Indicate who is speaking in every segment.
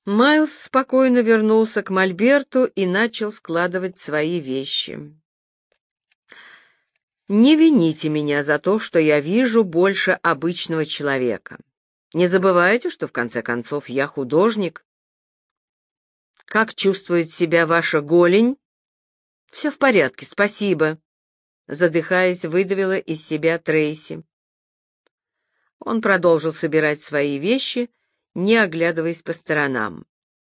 Speaker 1: Майлз спокойно вернулся к мольберту и начал складывать свои вещи. «Не вините меня за то, что я вижу больше обычного человека. Не забывайте, что в конце концов я художник. Как чувствует себя ваша голень?» «Все в порядке, спасибо», — задыхаясь, выдавила из себя Трейси. Он продолжил собирать свои вещи, не оглядываясь по сторонам.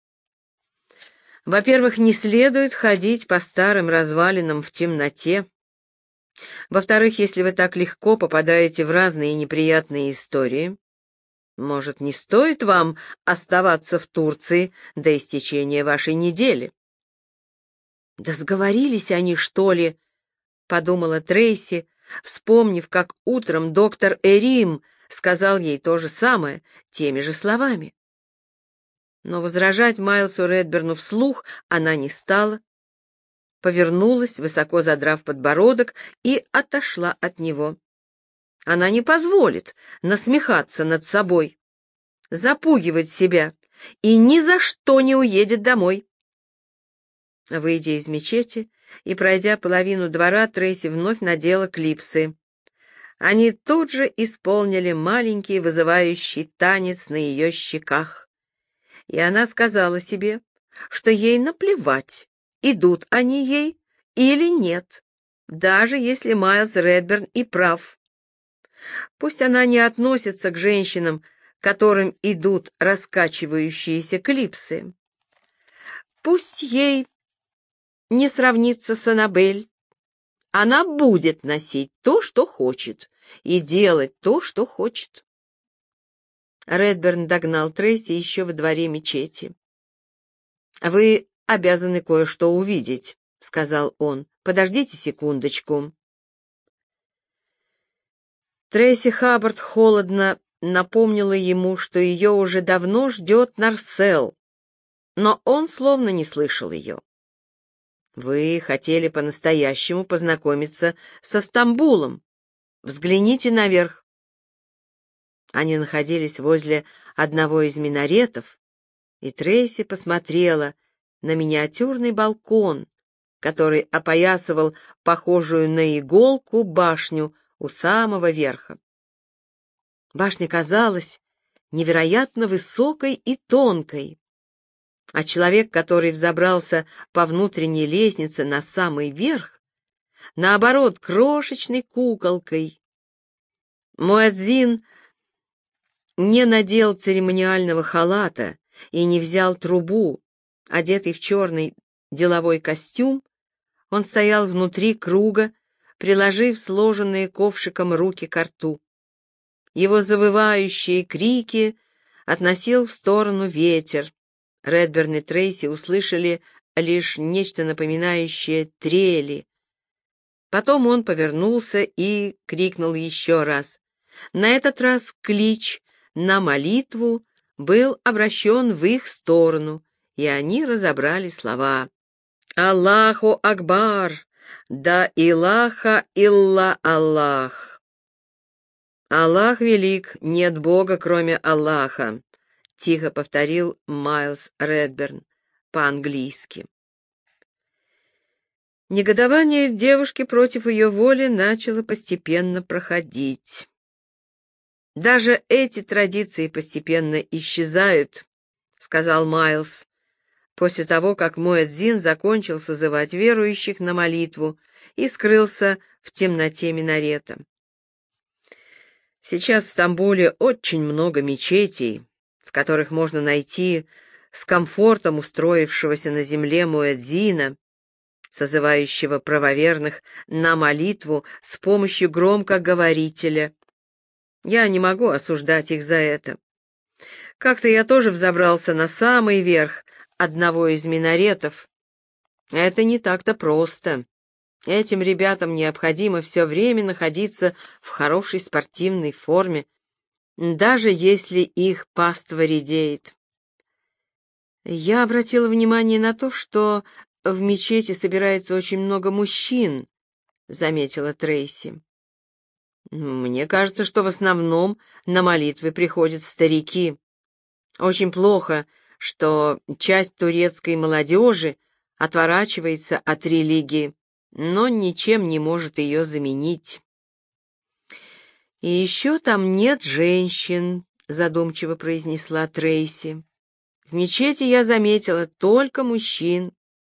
Speaker 1: «Во-первых, не следует ходить по старым развалинам в темноте. Во-вторых, если вы так легко попадаете в разные неприятные истории, может, не стоит вам оставаться в Турции до истечения вашей недели?» «Да сговорились они, что ли?» — подумала Трейси, вспомнив, как утром доктор Эрим сказал ей то же самое, теми же словами. Но возражать Майлсу Редберну вслух она не стала, повернулась, высоко задрав подбородок, и отошла от него. Она не позволит насмехаться над собой, запугивать себя и ни за что не уедет домой. Выйдя из мечети и пройдя половину двора, Трейси вновь надела клипсы. Они тут же исполнили маленький вызывающий танец на ее щеках. И она сказала себе, что ей наплевать, идут они ей или нет, даже если Майлз Редберн и прав. Пусть она не относится к женщинам, которым идут раскачивающиеся клипсы. Пусть ей не сравнится с Аннабель. Она будет носить то, что хочет, и делать то, что хочет. Редберн догнал Трейси еще во дворе мечети. «Вы обязаны кое-что увидеть», — сказал он. «Подождите секундочку». Трейси Хаббард холодно напомнила ему, что ее уже давно ждет Нарсел, но он словно не слышал ее. «Вы хотели по-настоящему познакомиться со Стамбулом. Взгляните наверх». Они находились возле одного из минаретов, и Трейси посмотрела на миниатюрный балкон, который опоясывал похожую на иголку башню у самого верха. Башня казалась невероятно высокой и тонкой, а человек, который взобрался по внутренней лестнице на самый верх, наоборот, крошечной куколкой. Муэдзин не надел церемониального халата и не взял трубу. Одетый в черный деловой костюм, он стоял внутри круга, приложив сложенные ковшиком руки ко рту. Его завывающие крики относил в сторону ветер. Редберн и Трейси услышали лишь нечто напоминающее трели. Потом он повернулся и крикнул еще раз. На этот раз клич на молитву был обращен в их сторону, и они разобрали слова. «Аллаху Акбар! Да илаха илла Аллах!» «Аллах велик, нет Бога, кроме Аллаха», — тихо повторил Майлз Редберн по-английски. Негодование девушки против ее воли начало постепенно проходить. «Даже эти традиции постепенно исчезают», — сказал Майлз, после того, как муэдзин закончил созывать верующих на молитву и скрылся в темноте минарета. «Сейчас в Стамбуле очень много мечетей, в которых можно найти с комфортом устроившегося на земле муэдзина, созывающего правоверных на молитву с помощью громкоговорителя. Я не могу осуждать их за это. Как-то я тоже взобрался на самый верх одного из минаретов. Это не так-то просто. Этим ребятам необходимо все время находиться в хорошей спортивной форме, даже если их паства редеет. Я обратила внимание на то, что в мечети собирается очень много мужчин, заметила Трейси. Мне кажется, что в основном на молитвы приходят старики. Очень плохо, что часть турецкой молодежи отворачивается от религии, но ничем не может ее заменить. «И еще там нет женщин», — задумчиво произнесла Трейси. «В мечети я заметила только мужчин.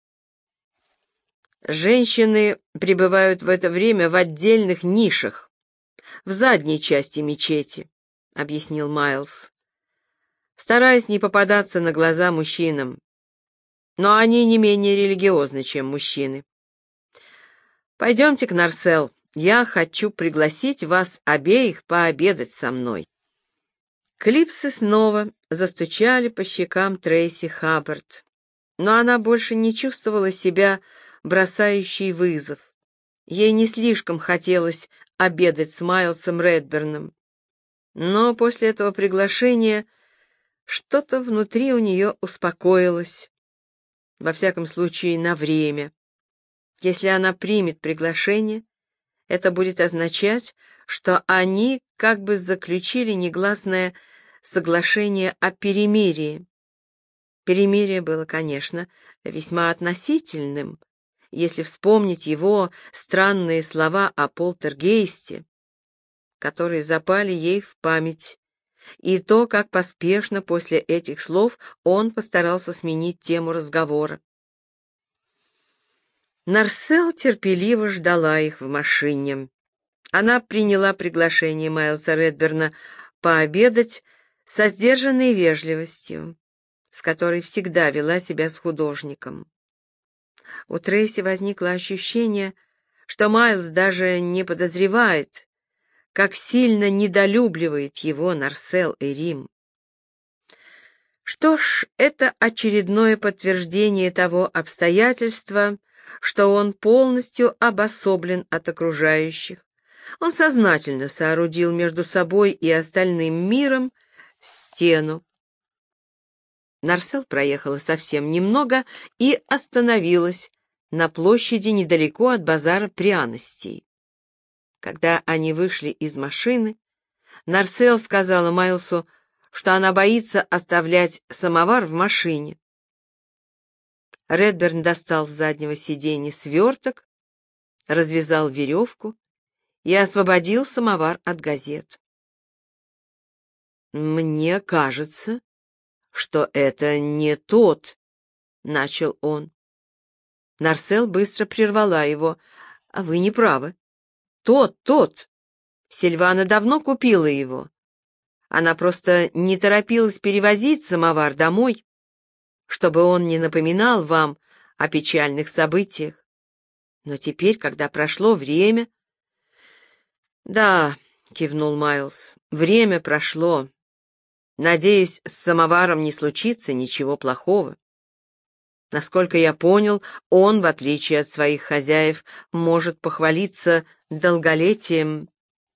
Speaker 1: Женщины пребывают в это время в отдельных нишах, в задней части мечети», — объяснил Майлз, стараясь не попадаться на глаза мужчинам. «Но они не менее религиозны, чем мужчины. Пойдемте к Нарсел. Я хочу пригласить вас обеих пообедать со мной». Клипсы снова застучали по щекам Трейси Хаббард, но она больше не чувствовала себя бросающей вызов. Ей не слишком хотелось обедать с Майлсом Редберном, но после этого приглашения что-то внутри у нее успокоилось, во всяком случае на время. Если она примет приглашение, это будет означать, что они как бы заключили негласное соглашение о перемирии. Перемирие было, конечно, весьма относительным, если вспомнить его странные слова о полтергейсте, которые запали ей в память, и то, как поспешно после этих слов он постарался сменить тему разговора. Нарсел терпеливо ждала их в машине. Она приняла приглашение Майлса Редберна пообедать со сдержанной вежливостью, с которой всегда вела себя с художником. У Трейси возникло ощущение, что Майлс даже не подозревает, как сильно недолюбливает его Нарсел и Рим. Что ж, это очередное подтверждение того обстоятельства, что он полностью обособлен от окружающих. Он сознательно соорудил между собой и остальным миром стену. Нарсел проехала совсем немного и остановилась на площади недалеко от базара пряностей. Когда они вышли из машины, Нарсел сказала Майлсу, что она боится оставлять самовар в машине. Редберн достал с заднего сиденья сверток, развязал веревку и освободил самовар от газет. «Мне кажется, что это не тот», — начал он. Нарсел быстро прервала его. «А вы не правы. Тот. Сильвана давно купила его. Она просто не торопилась перевозить самовар домой, чтобы он не напоминал вам о печальных событиях. Но теперь, когда прошло время...» «Да», — кивнул Майлз, — «время прошло. Надеюсь, с самоваром не случится ничего плохого. Насколько я понял, он, в отличие от своих хозяев, может похвалиться долголетием».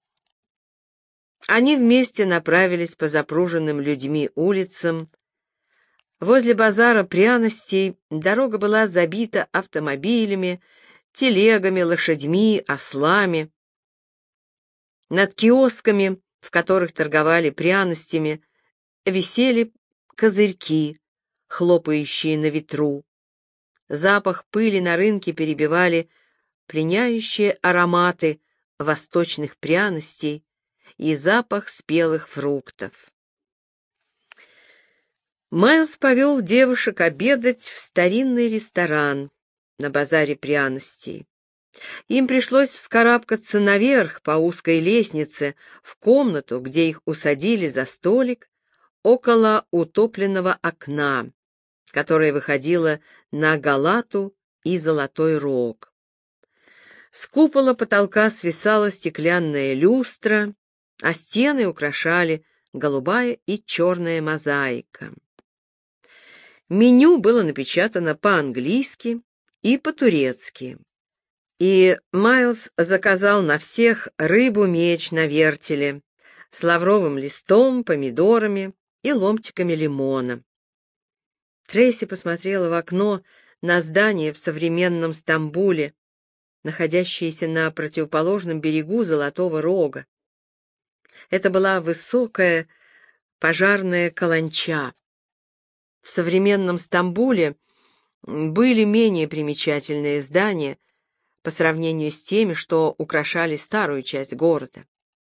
Speaker 1: Они вместе направились по запруженным людьми улицам. Возле базара пряностей дорога была забита автомобилями, телегами, лошадьми, ослами. Над киосками, в которых торговали пряностями, висели козырьки, хлопающие на ветру. Запах пыли на рынке перебивали пленяющие ароматы восточных пряностей и запах спелых фруктов. Майлз повел девушек обедать в старинный ресторан на базаре пряностей. Им пришлось вскарабкаться наверх по узкой лестнице в комнату, где их усадили за столик около утопленного окна, которое выходило на Галату и Золотой Рог. С купола потолка свисала стеклянная люстра, а стены украшали голубая и черная мозаика. Меню было напечатано по-английски и по-турецки, и Майлз заказал на всех рыбу-меч на вертеле с лавровым листом, помидорами и ломтиками лимона. Трейси посмотрела в окно на здание в современном Стамбуле, находящееся на противоположном берегу Золотого Рога. Это была высокая пожарная каланча. в современном Стамбуле были менее примечательные здания по сравнению с теми, что украшали старую часть города.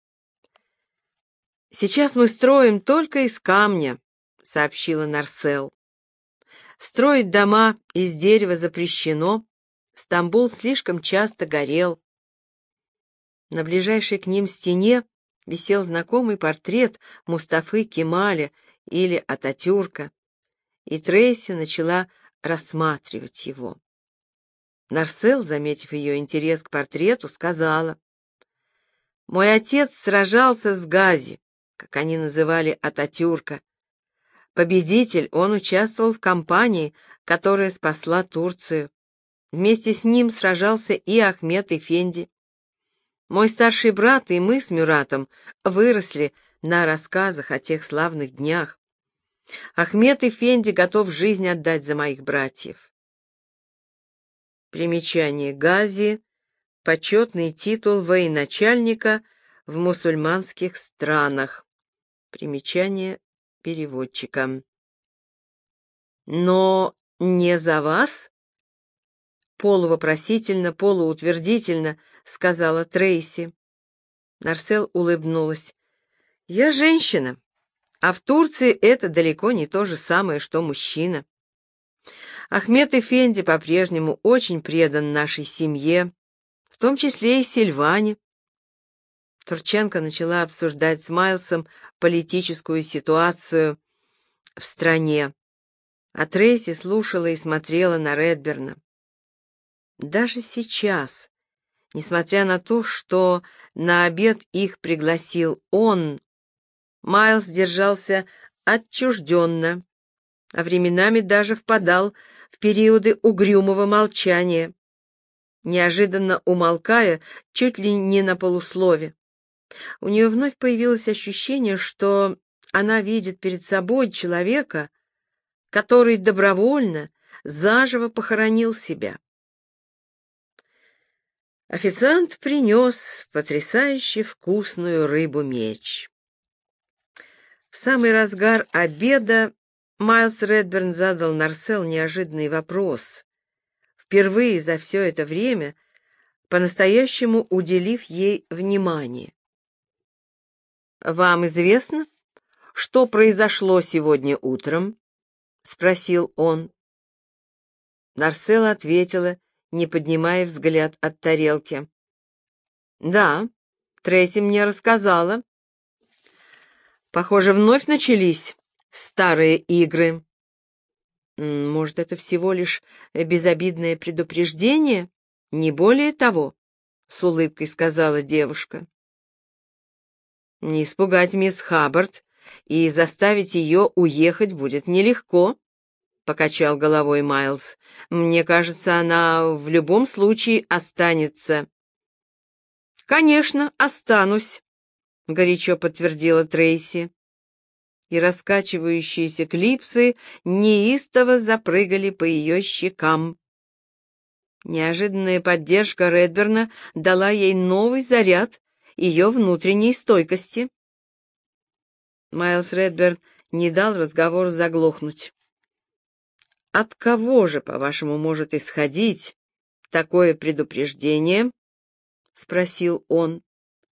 Speaker 1: «Сейчас мы строим только из камня», — сообщила Нарсел. «Строить дома из дерева запрещено. Стамбул слишком часто горел». На ближайшей к ним стене висел знакомый портрет Мустафы Кемаля или Ататюрка, и Трейси начала рассматривать его. Нарсел, заметив ее интерес к портрету, сказала: «Мой отец сражался с Гази, как они называли Ататюрка. Победитель, он участвовал в кампании, которая спасла Турцию. Вместе с ним сражался и Ахмед Эфенди. Мой старший брат и мы с Мюратом выросли на рассказах о тех славных днях. Ахмед Эфенди готов жизнь отдать за моих братьев». Примечание: Гази — почетный титул военачальника в мусульманских странах. Примечание переводчика. «Но не за вас?» — полувопросительно, полуутвердительно сказала Трейси. Нарсел улыбнулась. «Я женщина, а в Турции это далеко не то же самое, что мужчина. Ахмед Эфенди по-прежнему очень предан нашей семье, в том числе и Сильване». Турченко начала обсуждать с Майлсом политическую ситуацию в стране, а Трейси слушала и смотрела на Редберна. Даже сейчас, несмотря на то, что на обед их пригласил он, Майлс держался отчужденно, а временами даже впадал в периоды угрюмого молчания, неожиданно умолкая чуть ли не на полуслове. У нее вновь появилось ощущение, что она видит перед собой человека, который добровольно, заживо похоронил себя. Официант принес потрясающе вкусную рыбу-меч. В самый разгар обеда Майлс Редберн задал Нарсел неожиданный вопрос, впервые за все это время по-настоящему уделив ей внимание. «Вам известно, что произошло сегодня утром?» — спросил он. Нарсел ответила, не поднимая взгляд от тарелки. «Да, Трейси мне рассказала. Похоже, вновь начались старые игры. Может, это всего лишь безобидное предупреждение? Не более того», — с улыбкой сказала девушка. «Не испугать мисс Хаббард и заставить ее уехать будет нелегко», — покачал головой Майлз. «Мне кажется, она в любом случае останется». «Конечно, останусь», — горячо подтвердила Трейси. И раскачивающиеся клипсы неистово запрыгали по ее щекам. Неожиданная поддержка Редберна дала ей новый заряд ее внутренней стойкости. Майлз Редберн не дал разговору заглохнуть. «От кого же, по-вашему, может исходить такое предупреждение?» — спросил он.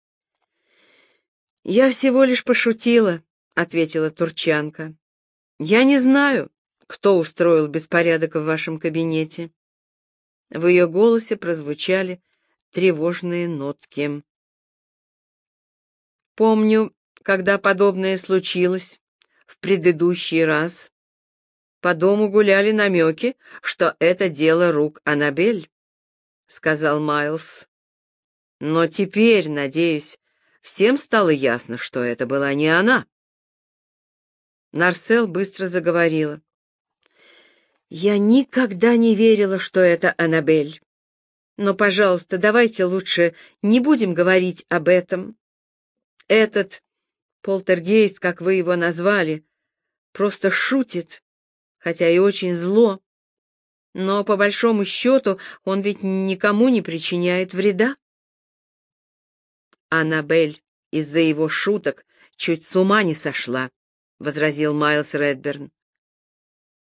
Speaker 1: «Я всего лишь пошутила», — ответила турчанка. «Я не знаю, кто устроил беспорядок в вашем кабинете». В ее голосе прозвучали тревожные нотки. «Помню, когда подобное случилось в предыдущий раз, по дому гуляли намеки, что это дело рук Аннабель», — сказал Майлз. «Но теперь, надеюсь, всем стало ясно, что это была не она». Нарсел быстро заговорила. «Я никогда не верила, что это Аннабель. Но, пожалуйста, давайте лучше не будем говорить об этом. Этот полтергейст, как вы его назвали, просто шутит, хотя и очень зло. Но, по большому счету, он ведь никому не причиняет вреда». «Аннабель из-за его шуток чуть с ума не сошла», — возразил Майлз Редберн.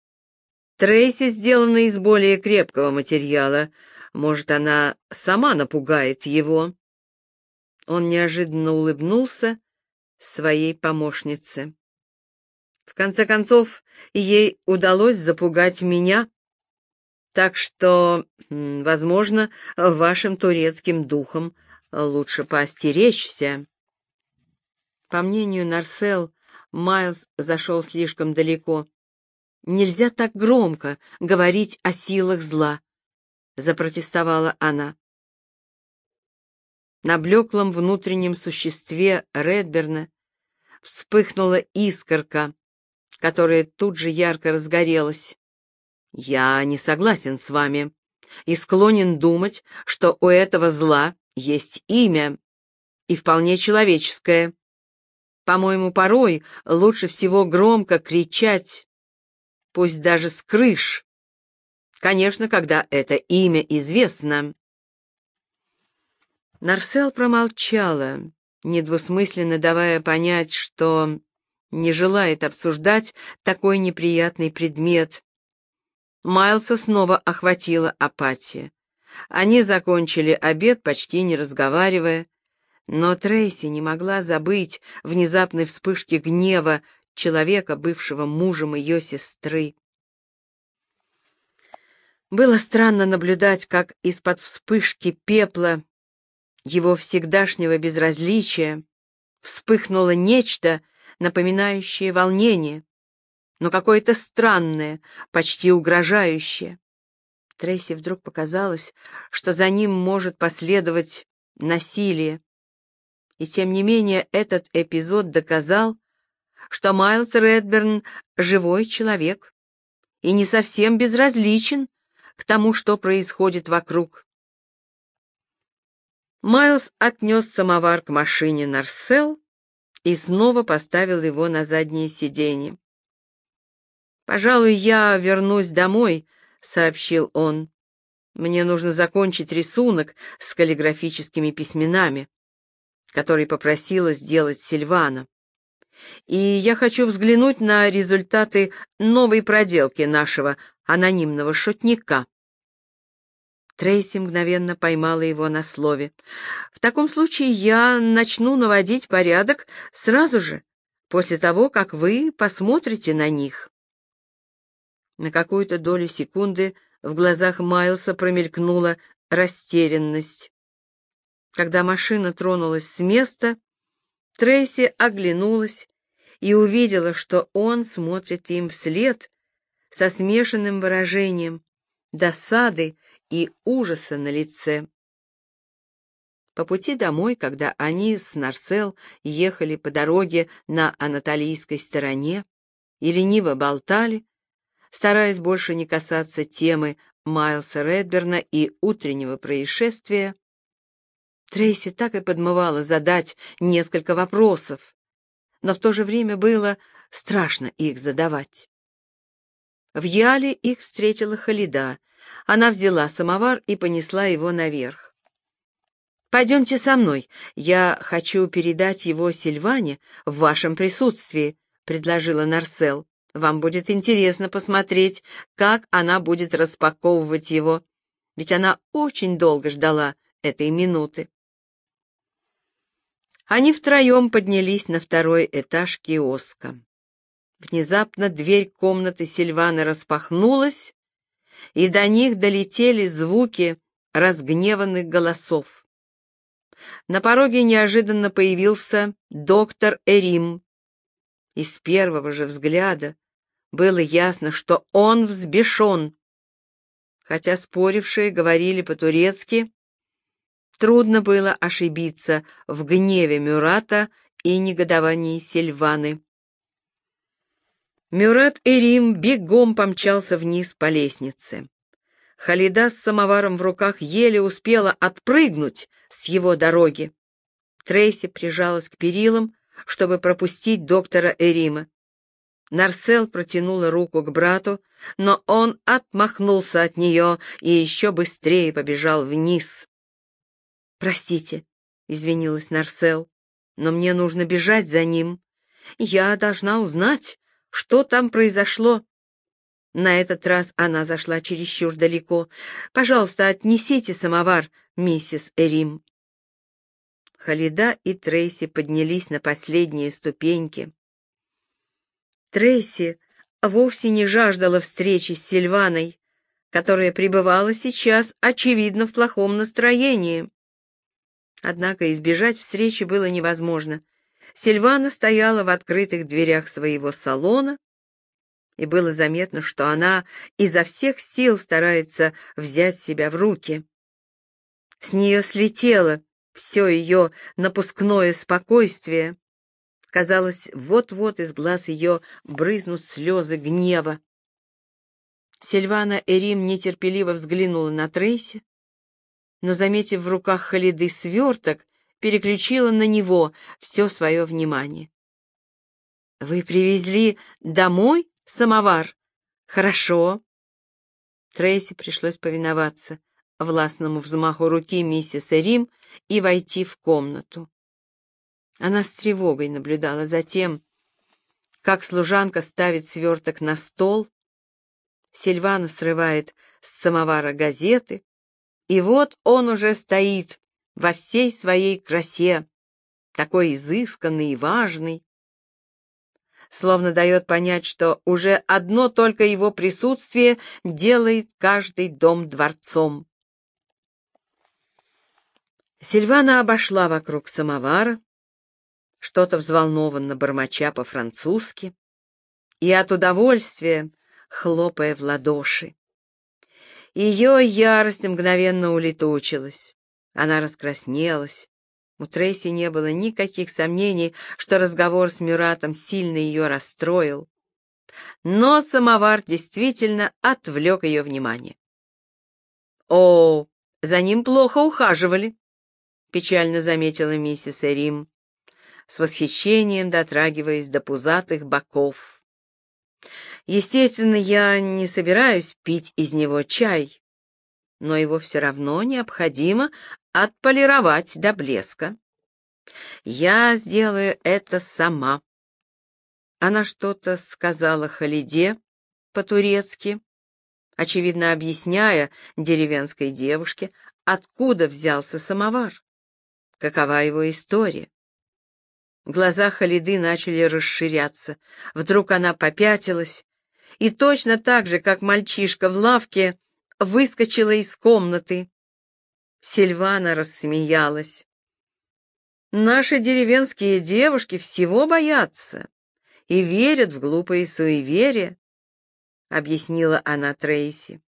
Speaker 1: Трейси сделана из более крепкого материала. Может, она сама напугает его». Он неожиданно улыбнулся своей помощнице. «В конце концов, ей удалось запугать меня, так что, возможно, вашим турецким духом лучше поостеречься». По мнению Нарсел, Майлз зашел слишком далеко. «Нельзя так громко говорить о силах зла», — запротестовала она. На блеклом внутреннем существе Редберна вспыхнула искорка, которая тут же ярко разгорелась. «Я не согласен с вами и склонен думать, что у этого зла есть имя, и вполне человеческое. По-моему, порой лучше всего громко кричать, пусть даже с крыш, конечно, когда это имя известно». Нарсел промолчала, недвусмысленно давая понять, что не желает обсуждать такой неприятный предмет. Майлса снова охватила апатия. Они закончили обед, почти не разговаривая, но Трейси не могла забыть внезапной вспышки гнева человека, бывшего мужем ее сестры. Было странно наблюдать, как из-под вспышки пепла его всегдашнего безразличия вспыхнуло нечто, напоминающее волнение, но какое-то странное, почти угрожающее. Трейси вдруг показалось, что за ним может последовать насилие. И тем не менее этот эпизод доказал, что Майлз Редберн — живой человек и не совсем безразличен к тому, что происходит вокруг. Майлз отнес самовар к машине Нарсел и снова поставил его на заднее сиденье. «Пожалуй, я вернусь домой», — сообщил он. «Мне нужно закончить рисунок с каллиграфическими письменами, который попросила сделать Сильвана. И я хочу взглянуть на результаты новой проделки нашего анонимного шутника». Трейси мгновенно поймала его на слове. «В таком случае я начну наводить порядок сразу же, после того, как вы посмотрите на них». На какую-то долю секунды в глазах Майлса промелькнула растерянность. Когда машина тронулась с места, Трейси оглянулась и увидела, что он смотрит им вслед со смешанным выражением досады и ужаса на лице. По пути домой, когда они с Нарсел ехали по дороге на анатолийской стороне и лениво болтали, стараясь больше не касаться темы Майлса Редберна и утреннего происшествия, Трейси так и подмывала задать несколько вопросов, но в то же время было страшно их задавать. В Яле их встретила Халида. Она взяла самовар и понесла его наверх. «Пойдемте со мной. Я хочу передать его Сильване в вашем присутствии», — предложила Нарсел. «Вам будет интересно посмотреть, как она будет распаковывать его, ведь она очень долго ждала этой минуты». Они втроем поднялись на второй этаж киоска. Внезапно дверь комнаты Сильваны распахнулась, и до них долетели звуки разгневанных голосов. На пороге неожиданно появился доктор Эрим. И с первого же взгляда было ясно, что он взбешен. Хотя спорившие говорили по-турецки, трудно было ошибиться в гневе Мюрата и негодовании Сильваны. Мюрат Эрим бегом помчался вниз по лестнице. Халида с самоваром в руках еле успела отпрыгнуть с его дороги. Трейси прижалась к перилам, чтобы пропустить доктора Эрима. Нарсел протянула руку к брату, но он отмахнулся от нее и еще быстрее побежал вниз. «Простите», — извинилась Нарсел, — «но мне нужно бежать за ним. Я должна узнать, что там произошло». На этот раз она зашла чересчур далеко. «Пожалуйста, отнесите самовар, миссис Эрим». Халида и Трейси поднялись на последние ступеньки. Трейси вовсе не жаждала встречи с Сильваной, которая пребывала сейчас, очевидно, в плохом настроении. Однако избежать встречи было невозможно. Сильвана стояла в открытых дверях своего салона, и было заметно, что она изо всех сил старается взять себя в руки. С нее слетело все ее напускное спокойствие. Казалось, вот-вот из глаз ее брызнут слезы гнева. Сильвана Эрим нетерпеливо взглянула на Трейси, но, заметив в руках Халиды сверток, переключила на него все свое внимание. «Вы привезли домой самовар? Хорошо». Трейси пришлось повиноваться властному взмаху руки миссис Эрим и войти в комнату. Она с тревогой наблюдала за тем, как служанка ставит сверток на стол, Сильвана срывает с самовара газеты, и вот он уже стоит во всей своей красе, такой изысканный и важный, словно дает понять, что уже одно только его присутствие делает каждый дом дворцом. Сильвана обошла вокруг самовара, что-то взволнованно бормоча по-французски, и от удовольствия хлопая в ладоши. Ее ярость мгновенно улетучилась. Она раскраснелась. У Трейси не было никаких сомнений, что разговор с Мюратом сильно ее расстроил. Но самовар действительно отвлек ее внимание. «О, за ним плохо ухаживали», — печально заметила миссис Эрим, с восхищением дотрагиваясь до пузатых боков. «Естественно, я не собираюсь пить из него чай, но его все равно необходимо отполировать до блеска. Я сделаю это сама». Она что-то сказала Халиде по-турецки, очевидно объясняя деревенской девушке, откуда взялся самовар, какова его история. Глаза Халиды начали расширяться. Вдруг она попятилась и точно так же, как мальчишка в лавке, выскочила из комнаты. Сильвана рассмеялась. «Наши деревенские девушки всего боятся и верят в глупые суеверия», — объяснила она Трейси.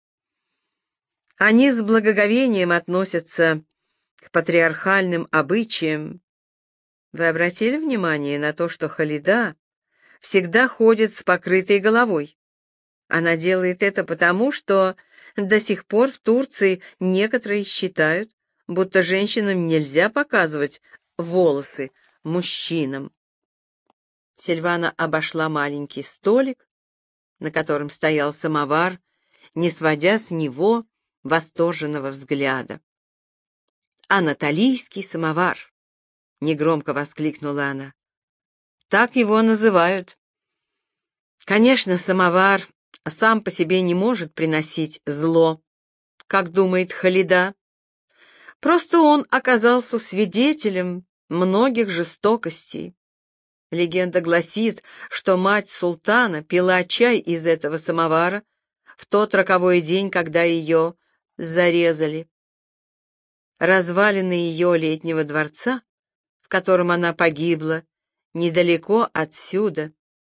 Speaker 1: «Они с благоговением относятся к патриархальным обычаям. Вы обратили внимание на то, что Халида всегда ходит с покрытой головой? Она делает это потому, что до сих пор в Турции некоторые считают, будто женщинам нельзя показывать волосы мужчинам». Сильвана обошла маленький столик, на котором стоял самовар, не сводя с него восторженного взгляда. «Анатолийский самовар!» — негромко воскликнула она. «Так его называют. Конечно, самовар сам по себе не может приносить зло, как думает Халида. Просто он оказался свидетелем многих жестокостей. Легенда гласит, что мать султана пила чай из этого самовара в тот роковой день, когда ее зарезали. Развалины ее летнего дворца, в котором она погибла, недалеко отсюда.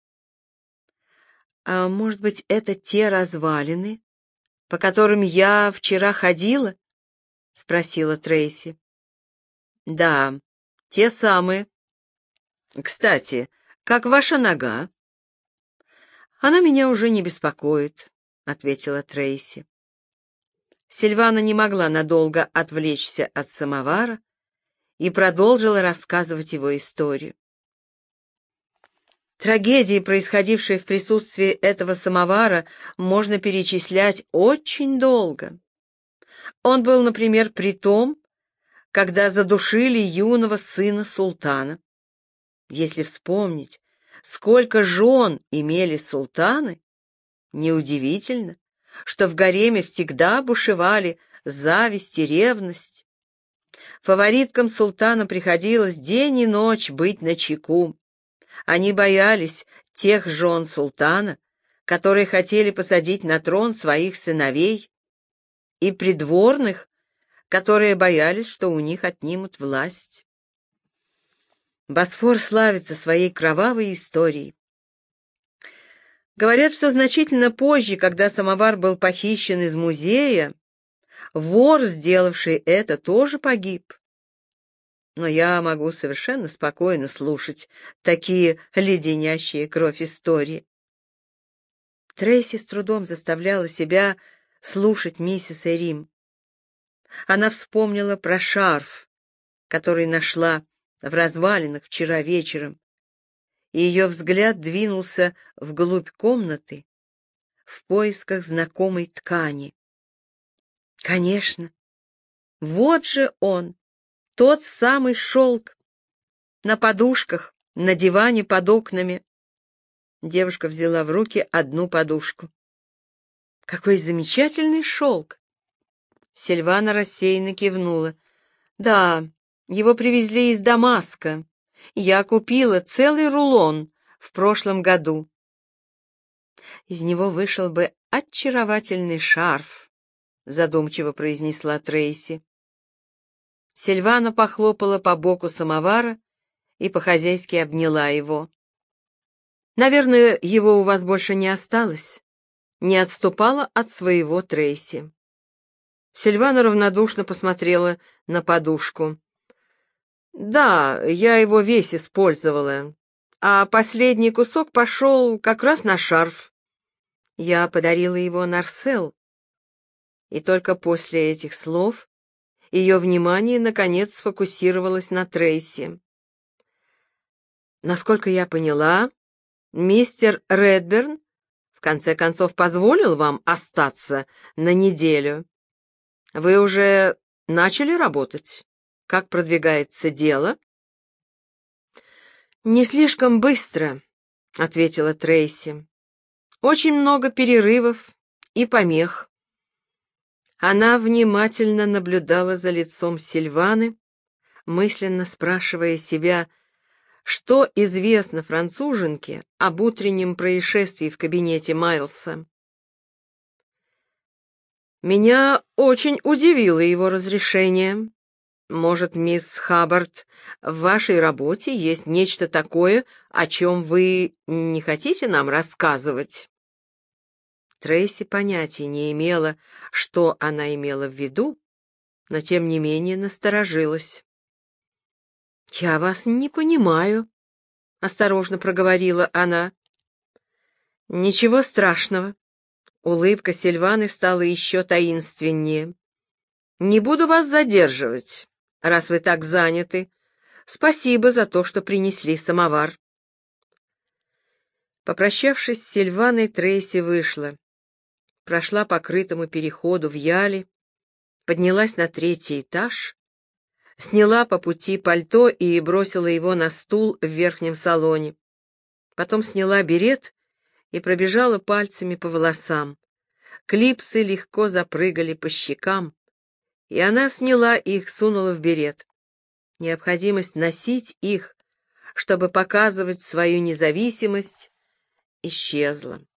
Speaker 1: А может быть, это те развалины, по которым я вчера ходила? — спросила Трейси. — Да, те самые. Кстати, как ваша нога? — Она меня уже не беспокоит, — ответила Трейси. Сильвана не могла надолго отвлечься от самовара и продолжила рассказывать его историю. Трагедии, происходившие в присутствии этого самовара, можно перечислять очень долго. Он был, например, при том, когда задушили юного сына султана. Если вспомнить, сколько жен имели султаны, Неудивительно, что в гареме всегда бушевали зависть и ревность. Фавориткам султана приходилось день и ночь быть начеку. Они боялись тех жен султана, которые хотели посадить на трон своих сыновей, и придворных, которые боялись, что у них отнимут власть. Босфор славится своей кровавой историей. Говорят, что значительно позже, когда самовар был похищен из музея, вор, сделавший это, тоже погиб. Но я могу совершенно спокойно слушать такие леденящие кровь истории. Трейси с трудом заставляла себя слушать миссис Эрим. Она вспомнила про шарф, который нашла в развалинах вчера вечером, и ее взгляд двинулся вглубь комнаты в поисках знакомой ткани. Конечно, вот же он, тот самый шелк, на подушках, на диване под окнами. Девушка взяла в руки одну подушку. Какой замечательный шелк! Сильвана рассеянно кивнула. Да, его привезли из Дамаска. Я купила целый рулон в прошлом году. Из него вышел бы очаровательный шарф, задумчиво произнесла Трейси. Сильвана похлопала по боку самовара и по-хозяйски обняла его. Наверное, его у вас больше не осталось? Не отступала от своего Трейси. Сильвана равнодушно посмотрела на подушку. Да, я его весь использовала, а последний кусок пошел как раз на шарф. Я подарила его Нарсел. И только после этих слов ее внимание наконец сфокусировалось на Трейси. Насколько я поняла, мистер Редберн в конце концов позволил вам остаться на неделю. Вы уже начали работать? Как продвигается дело? Не слишком быстро, ответила Трейси. Очень много перерывов и помех. Она внимательно наблюдала за лицом Сильваны, мысленно спрашивая себя, что известно француженке об утреннем происшествии в кабинете Майлса. Меня очень удивило его разрешение. Может, мисс Хаббард, в вашей работе есть нечто такое, о чем вы не хотите нам рассказывать? Трейси понятия не имела, что она имела в виду, но тем не менее насторожилась. «Я вас не понимаю», — осторожно проговорила она. «Ничего страшного». Улыбка Сильваны стала еще таинственнее. «Не буду вас задерживать, раз вы так заняты. Спасибо за то, что принесли самовар». Попрощавшись с Сильваной, Трейси вышла. Прошла по крытому переходу в яле, поднялась на 3-й этаж, сняла по пути пальто и бросила его на стул в верхнем салоне. Потом сняла берет и пробежала пальцами по волосам. Клипсы легко запрыгали по щекам, и она сняла их, сунула в берет. Необходимость носить их, чтобы показывать свою независимость, исчезла.